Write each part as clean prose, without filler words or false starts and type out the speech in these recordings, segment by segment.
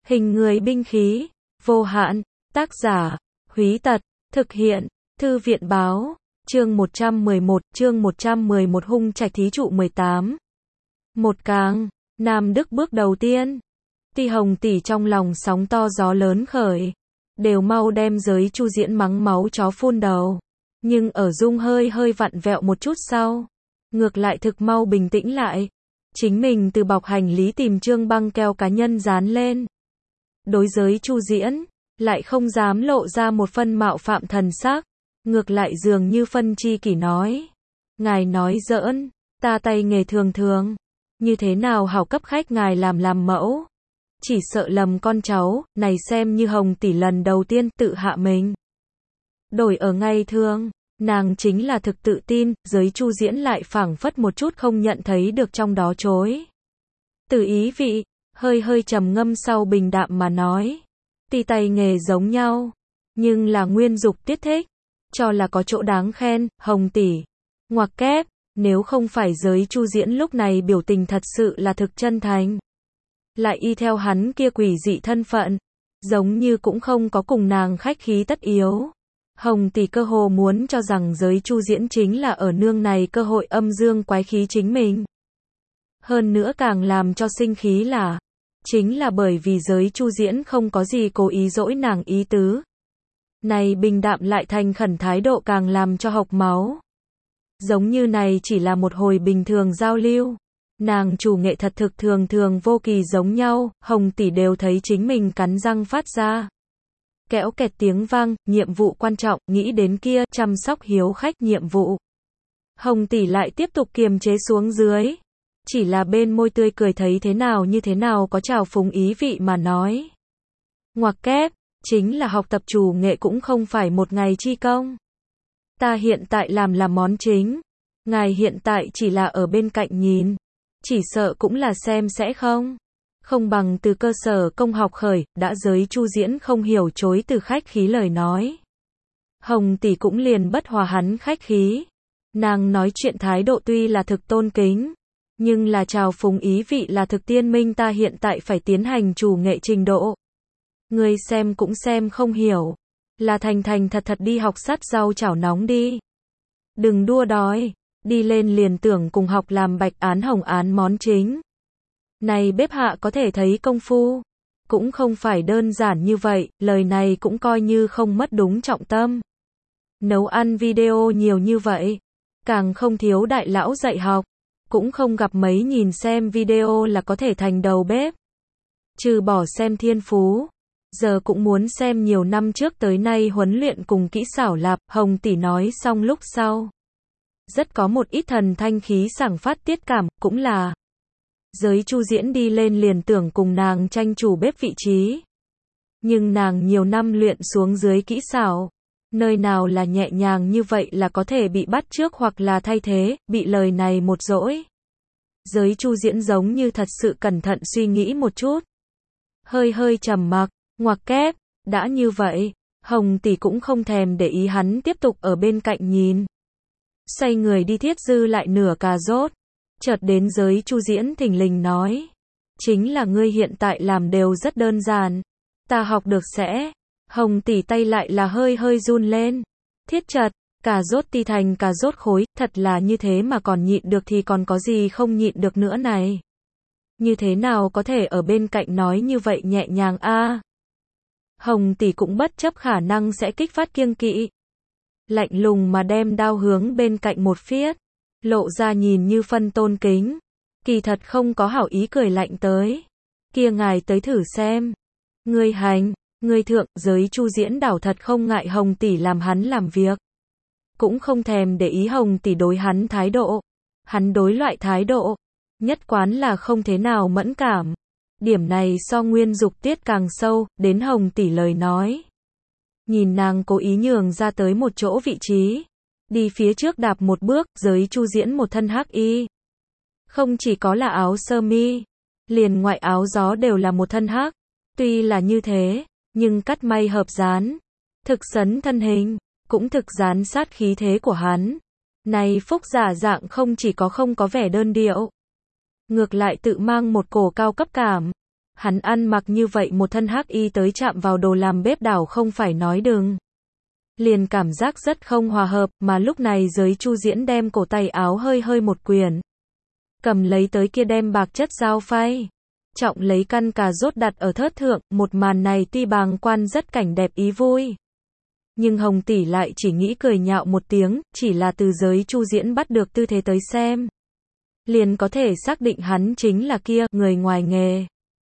Hình người binh khí, vô hạn, tác giả, Húy Tật, thực hiện, Thư viện báo, chương 111 hung trạch thí trụ 18. Một càng, Nam Đức bước đầu tiên. Ti Hồng tỷ trong lòng sóng to gió lớn khởi, đều mau đem giới Chu Diễn mắng máu chó phun đầu. Nhưng ở Dung hơi vặn vẹo một chút sau, ngược lại thực mau bình tĩnh lại. Chính mình từ bọc hành lý tìm trương băng keo cá nhân dán lên. Đối giới Chu Diễn, lại không dám lộ ra một phân mạo phạm thần sắc, ngược lại dường như phân chi kỷ nói. Ngài nói giỡn, ta tay nghề thường thường, như thế nào hảo cấp khách ngài làm mẫu. Chỉ sợ lầm con cháu, này xem như Hồng tỷ lần đầu tiên tự hạ mình. Đổi ở ngày thường, nàng chính là thực tự tin, giới Chu Diễn lại phảng phất một chút không nhận thấy được trong đó chối. Từ ý vị, hơi trầm ngâm sau bình đạm mà nói. Ti tay nghề giống nhau, nhưng là nguyên dục tiết thích, cho là có chỗ đáng khen, Hồng tỷ. Ngoặc kép, nếu không phải giới Chu Diễn lúc này biểu tình thật sự là thực chân thành. Lại y theo hắn kia quỷ dị thân phận, giống như cũng không có cùng nàng khách khí tất yếu. Hồng tỷ cơ hồ muốn cho rằng giới Chu Diễn chính là ở nương này cơ hội âm dương quái khí chính mình. Hơn nữa càng làm cho sinh khí là, chính là bởi vì giới Chu Diễn không có gì cố ý dỗi nàng ý tứ. Này bình đạm lại thành khẩn thái độ càng làm cho hộc máu. Giống như này chỉ là một hồi bình thường giao lưu. Nàng chủ nghệ thật thực thường vô kỳ giống nhau, Hồng tỷ đều thấy chính mình cắn răng phát ra. Kẽo kẹt tiếng vang, nhiệm vụ quan trọng, nghĩ đến kia, chăm sóc hiếu khách nhiệm vụ. Hồng tỷ lại tiếp tục kiềm chế xuống dưới. Chỉ là bên môi tươi cười thấy thế nào như thế nào có trào phúng ý vị mà nói. Ngoặc kép, chính là học tập chủ nghệ cũng không phải một ngày chi công. Ta hiện tại làm món chính. Ngài hiện tại chỉ là ở bên cạnh nhìn. Chỉ sợ cũng là xem sẽ không. Không bằng từ cơ sở công học khởi, đã giới Chu Diễn không hiểu chối từ khách khí lời nói. Hồng tỷ cũng liền bất hòa hắn khách khí. Nàng nói chuyện thái độ tuy là thực tôn kính, nhưng là trào phúng ý vị là thực tiên minh ta hiện tại phải tiến hành chủ nghệ trình độ. Người xem cũng xem không hiểu, là thành thật đi học sắt rau chảo nóng đi. Đừng đua đòi, đi lên liền tưởng cùng học làm bạch án hồng án món chính. Này bếp hạ có thể thấy công phu, cũng không phải đơn giản như vậy, lời này cũng coi như không mất đúng trọng tâm. Nấu ăn video nhiều như vậy, càng không thiếu đại lão dạy học, cũng không gặp mấy nhìn xem video là có thể thành đầu bếp. Trừ bỏ xem thiên phú, giờ cũng muốn xem nhiều năm trước tới nay huấn luyện cùng kỹ xảo lạp, Hồng tỷ nói xong lúc sau. Rất có một ít thần thanh khí sảng phát tiết cảm, cũng là giới Chu Diễn đi lên liền tưởng cùng nàng tranh chủ bếp vị trí. Nhưng nàng nhiều năm luyện xuống dưới kỹ xảo, nơi nào là nhẹ nhàng như vậy là có thể bị bắt chước hoặc là thay thế, bị lời này một dỗi. Giới Chu Diễn giống như thật sự cẩn thận suy nghĩ một chút. Hơi trầm mặc, ngoặc kép, đã như vậy, Hồng tỷ cũng không thèm để ý hắn tiếp tục ở bên cạnh nhìn. Xoay người đi thiết dư lại nửa cà rốt. Chợt đến giới Chu Diễn thình lình nói. Chính là ngươi hiện tại làm đều rất đơn giản. Ta học được sẽ. Hồng tỷ tay lại là hơi run lên. Thiết chật, cà rốt ti thành cà rốt khối, thật là như thế mà còn nhịn được thì còn có gì không nhịn được nữa này. Như thế nào có thể ở bên cạnh nói như vậy nhẹ nhàng a? Hồng tỷ cũng bất chấp khả năng sẽ kích phát kiêng kỵ. Lạnh lùng mà đem đao hướng bên cạnh một phiết. Lộ ra nhìn như phân tôn kính. Kỳ thật không có hảo ý cười lạnh tới. Kia ngài tới thử xem. Ngươi hành, ngươi thượng, giới Chu Diễn đảo thật không ngại Hồng tỷ làm hắn làm việc. Cũng không thèm để ý Hồng tỷ đối hắn thái độ. Hắn đối loại thái độ, nhất quán là không thế nào mẫn cảm. Điểm này so nguyên dục tiết càng sâu, đến Hồng tỷ lời nói. Nhìn nàng cố ý nhường ra tới một chỗ vị trí. Đi phía trước đạp một bước, giới Chu Diễn một thân hắc y. Không chỉ có là áo sơ mi, liền ngoại áo gió đều là một thân hắc. Tuy là như thế, nhưng cắt may hợp dán. Thực sấn thân hình, cũng thực dán sát khí thế của hắn. Này phúc giả dạng không chỉ có không có vẻ đơn điệu. Ngược lại tự mang một cổ cao cấp cảm. Hắn ăn mặc như vậy một thân hắc y tới chạm vào đồ làm bếp đảo không phải nói đừng. Liền cảm giác rất không hòa hợp, mà lúc này Giới Chu Diễn đem cổ tay áo hơi hơi một quyền. Cầm lấy tới kia đem bạc chất dao phay. Trọng lấy căn cà rốt đặt ở thớt thượng, một màn này tuy bàng quan rất cảnh đẹp ý vui. Nhưng Hồng tỷ lại chỉ nghĩ cười nhạo một tiếng, chỉ là từ Giới Chu Diễn bắt được tư thế tới xem. Liền có thể xác định hắn chính là kia, người ngoài nghề.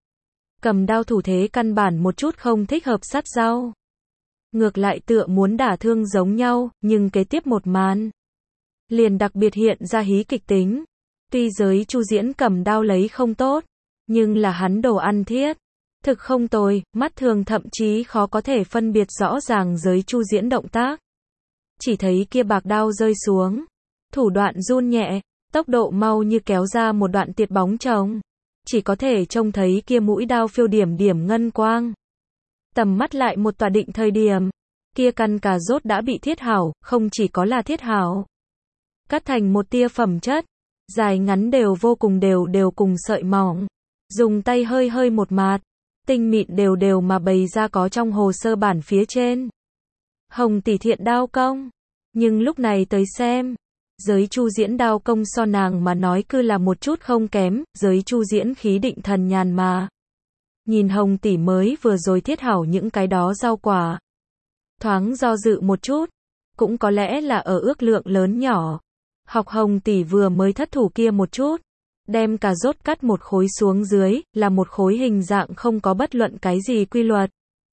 Cầm đao thủ thế căn bản một chút không thích hợp sát dao. Ngược lại tựa muốn đả thương giống nhau, nhưng kế tiếp một màn. Liền đặc biệt hiện ra hí kịch tính. Tuy Giới Chu Diễn cầm đao lấy không tốt, nhưng là hắn đồ ăn thiết. Thực không tồi, mắt thường thậm chí khó có thể phân biệt rõ ràng Giới Chu Diễn động tác. Chỉ thấy kia bạc đao rơi xuống. Thủ đoạn run nhẹ, tốc độ mau như kéo ra một đoạn tiệt bóng chồng. Chỉ có thể trông thấy kia mũi đao phiêu điểm điểm ngân quang. Tầm mắt lại một tòa định thời điểm. Kia căn cà rốt đã bị thiết hảo, không chỉ có là thiết hảo. Cắt thành một tia phẩm chất. Dài ngắn đều vô cùng đều cùng sợi mỏng. Dùng tay hơi hơi một mạt. Tinh mịn đều mà bày ra có trong hồ sơ bản phía trên. Hồng tỷ thiện đao công. Nhưng lúc này tới xem. Giới Chu Diễn đao công so nàng mà nói cứ là một chút không kém. Giới Chu Diễn khí định thần nhàn mà. Nhìn Hồng tỷ mới vừa rồi thiết hảo những cái đó rau quả. Thoáng do dự một chút. Cũng có lẽ là ở ước lượng lớn nhỏ. Học Hồng tỷ vừa mới thất thủ kia một chút. Đem cà rốt cắt một khối xuống dưới, là một khối hình dạng không có bất luận cái gì quy luật.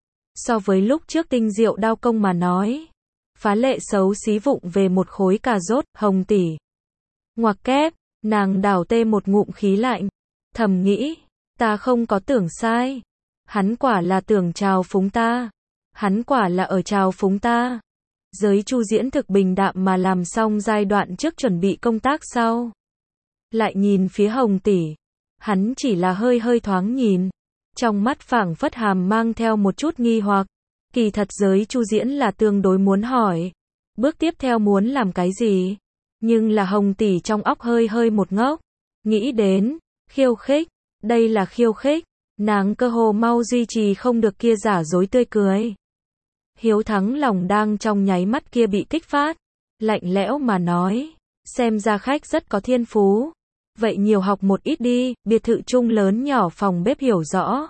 So với lúc trước tinh diệu đao công mà nói. Phá lệ xấu xí vụng về một khối cà rốt, Hồng tỷ. Ngoặc kép, nàng đảo tê một ngụm khí lạnh. Thầm nghĩ, ta không có tưởng sai. Hắn quả là tưởng trào phúng ta. Hắn quả là ở trào phúng ta. Giới Chu Diễn thực bình đạm mà làm xong giai đoạn trước chuẩn bị công tác sau. Lại nhìn phía Hồng tỷ. Hắn chỉ là hơi hơi thoáng nhìn. Trong mắt phảng phất hàm mang theo một chút nghi hoặc. Kỳ thật Giới Chu Diễn là tương đối muốn hỏi. Bước tiếp theo muốn làm cái gì? Nhưng là Hồng tỷ trong óc hơi hơi một ngốc. Nghĩ đến, khiêu khích. Đây là khiêu khích. Nàng cơ hồ mau duy trì không được kia giả dối tươi cười. Hiếu thắng lòng đang trong nháy mắt kia bị kích phát. Lạnh lẽo mà nói. Xem ra khách rất có thiên phú. Vậy nhiều học một ít đi, biệt thự chung lớn nhỏ phòng bếp hiểu rõ.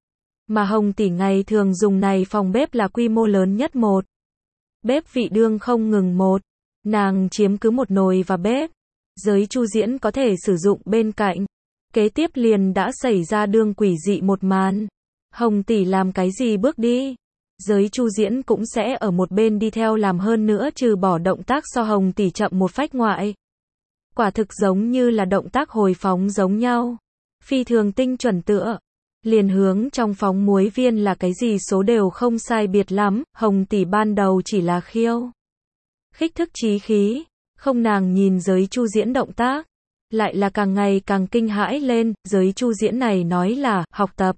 Mà Hồng tỷ ngày thường dùng này phòng bếp là quy mô lớn nhất một. Bếp vị đương không ngừng một. Nàng chiếm cứ một nồi và bếp. Giới Chu Diễn có thể sử dụng bên cạnh. Kế tiếp liền đã xảy ra đương quỷ dị một màn. Hồng tỷ làm cái gì bước đi. Giới Chu Diễn cũng sẽ ở một bên đi theo làm hơn nữa trừ bỏ động tác so Hồng tỷ chậm một phách ngoại. Quả thực giống như là động tác hồi phóng giống nhau. Phi thường tinh chuẩn tựa. Liền hướng trong phóng muối viên là cái gì số đều không sai biệt lắm. Hồng tỷ ban đầu chỉ là khiêu khích thức chí khí. Không nàng nhìn Giới Chu Diễn động tác. Lại là càng ngày càng kinh hãi lên. Giới Chu Diễn này nói là học tập.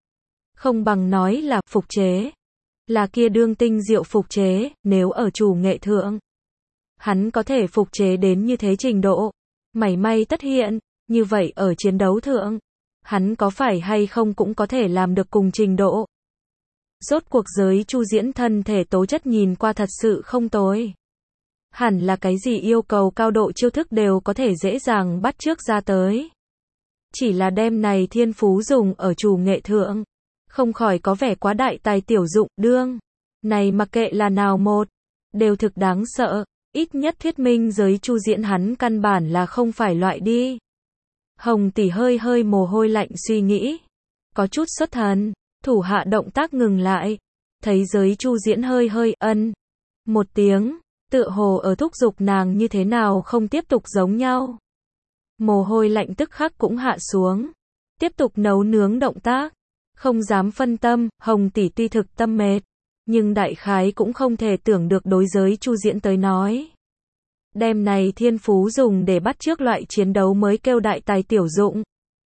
Không bằng nói là phục chế. Là kia đương tinh diệu phục chế. Nếu ở chủ nghệ thượng. Hắn có thể phục chế đến như thế trình độ. Mảy may tất hiện. Như vậy ở chiến đấu thượng. Hắn có phải hay không cũng có thể làm được cùng trình độ. Rốt cuộc Giới Chu Diễn thân thể tố chất nhìn qua thật sự không tồi. Hẳn là cái gì yêu cầu cao độ chiêu thức đều có thể dễ dàng bắt chước ra tới. Chỉ là đem này thiên phú dùng ở chủ nghệ thượng. Không khỏi có vẻ quá đại tài tiểu dụng đương. Này mặc kệ là nào một. Đều thực đáng sợ. Ít nhất thuyết minh Giới Chu Diễn hắn căn bản là không phải loại đi. Hồng tỷ hơi hơi mồ hôi lạnh suy nghĩ. Có chút xuất thần. Thủ hạ động tác ngừng lại. Thấy Giới Chu Diễn hơi hơi ân. Một tiếng. Tựa hồ ở thúc giục nàng như thế nào không tiếp tục giống nhau. Mồ hôi lạnh tức khắc cũng hạ xuống. Tiếp tục nấu nướng động tác. Không dám phân tâm. Hồng tỷ tuy thực tâm mệt. Nhưng đại khái cũng không thể tưởng được đối Giới Chu Diễn tới nói. Đem này thiên phú dùng để bắt chước loại chiến đấu mới kêu đại tài tiểu dụng.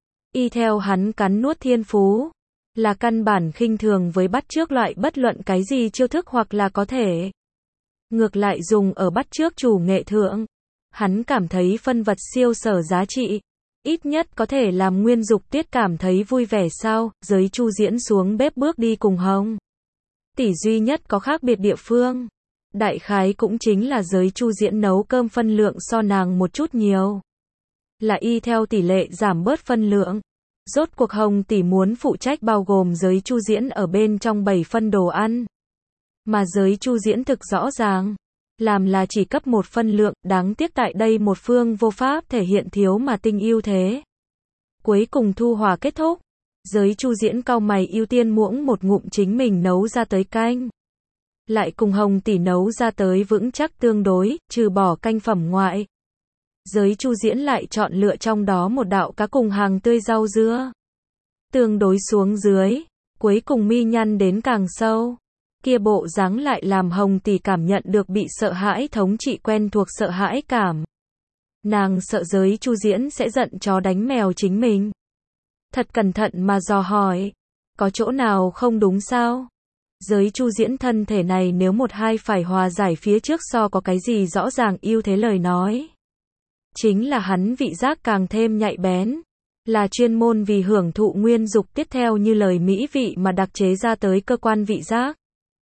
Y theo hắn cắn nuốt thiên phú. Là căn bản khinh thường với bắt chước loại bất luận cái gì chiêu thức hoặc là có thể. Ngược lại dùng ở bắt chước chủ nghệ thượng. Hắn cảm thấy phân vật siêu sở giá trị. Ít nhất có thể làm Nguyên Dục Tiết cảm thấy vui vẻ sao? Giới Chu Diễn xuống bếp bước đi cùng Hồng tỷ duy nhất có khác biệt địa phương. Đại khái cũng chính là giới Chu Diễn nấu cơm phân lượng so nàng một chút nhiều. Là y theo tỷ lệ giảm bớt phân lượng. Rốt cuộc Hồng tỷ muốn phụ trách bao gồm giới Chu Diễn ở bên trong 7 phân đồ ăn. Mà giới Chu Diễn thực rõ ràng. Làm là chỉ cấp một phân lượng, đáng tiếc tại đây một phương vô pháp thể hiện thiếu mà tinh ưu thế. Cuối cùng thu hòa kết thúc. Giới Chu Diễn cau mày ưu tiên muỗng một ngụm chính mình nấu ra tới canh. Lại cùng Hồng tỷ nấu ra tới vững chắc tương đối, trừ bỏ canh phẩm ngoại. Giới Chu Diễn lại chọn lựa trong đó một đạo cá cùng hàng tươi rau dưa. Tương đối xuống dưới, cuối cùng mi nhăn đến càng sâu. Kia bộ dáng lại làm Hồng tỷ cảm nhận được bị sợ hãi thống trị quen thuộc sợ hãi cảm. Nàng sợ giới Chu Diễn sẽ giận chó đánh mèo chính mình. Thật cẩn thận mà dò hỏi, có chỗ nào không đúng sao? Giới Chu Diễn thân thể này nếu một hai phải hòa giải phía trước so có cái gì rõ ràng ưu thế lời nói. Chính là hắn vị giác càng thêm nhạy bén. Là chuyên môn vì hưởng thụ Nguyên Dục Tiết theo như lời mỹ vị mà đặc chế ra tới cơ quan vị giác.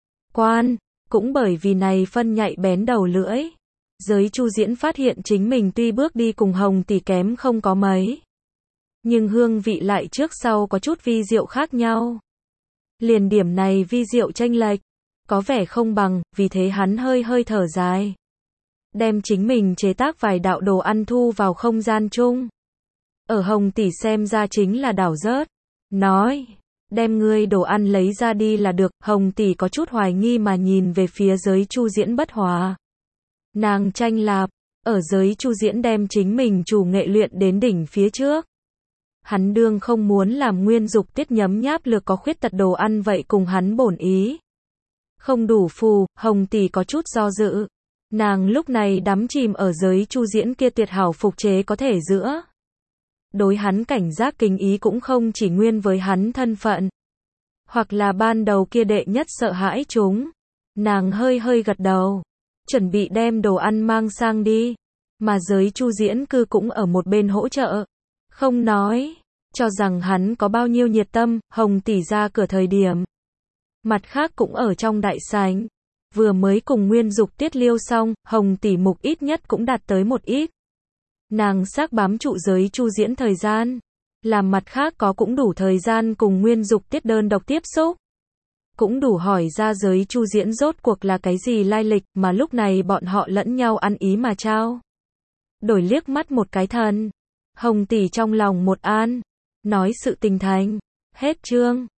Cũng bởi vì này phân nhạy bén đầu lưỡi. Giới Chu Diễn phát hiện chính mình tuy bước đi cùng Hồng tỷ kém không có mấy. Nhưng hương vị lại trước sau có chút vi diệu khác nhau. Liền điểm này vi diệu chênh lệch, có vẻ không bằng, vì thế hắn hơi thở dài. Đem chính mình chế tác vài đạo đồ ăn thu vào không gian chung. Ở Hồng tỷ xem ra chính là đảo rớt. Nói, đem ngươi đồ ăn lấy ra đi là được. Hồng tỷ có chút hoài nghi mà nhìn về phía giới Chu Diễn bất hòa. Nàng tranh lạp, ở giới Chu Diễn đem chính mình chủ nghệ luyện đến đỉnh phía trước. Hắn đương không muốn làm Nguyên Dục Tiết nhấm nháp lược có khuyết tật đồ ăn vậy cùng hắn bổn ý. Không đủ phù, Hồng tỷ có chút do dự. Nàng lúc này đắm chìm ở giới Chu Diễn kia tuyệt hảo phục chế có thể giữa. Đối hắn cảnh giác kính ý cũng không chỉ nguyên với hắn thân phận. Hoặc là ban đầu kia đệ nhất sợ hãi chúng. Nàng hơi gật đầu. Chuẩn bị đem đồ ăn mang sang đi. Mà giới Chu Diễn cư cũng ở một bên hỗ trợ. Không nói. Cho rằng hắn có bao nhiêu nhiệt tâm, Hồng tỷ ra cửa thời điểm. Mặt khác cũng ở trong đại sảnh. Vừa mới cùng Nguyên Dục Tiết liêu xong, Hồng tỷ mục ít nhất cũng đạt tới một ít. Nàng xác bám trụ giới Chu Diễn thời gian. Làm mặt khác có cũng đủ thời gian cùng Nguyên Dục Tiết đơn độc tiếp xúc. Cũng đủ hỏi ra giới Chu Diễn rốt cuộc là cái gì lai lịch mà lúc này bọn họ lẫn nhau ăn ý mà trao. Đổi liếc mắt một cái thần. Hồng tỷ trong lòng một an. Nói sự tình thành. Hết chương.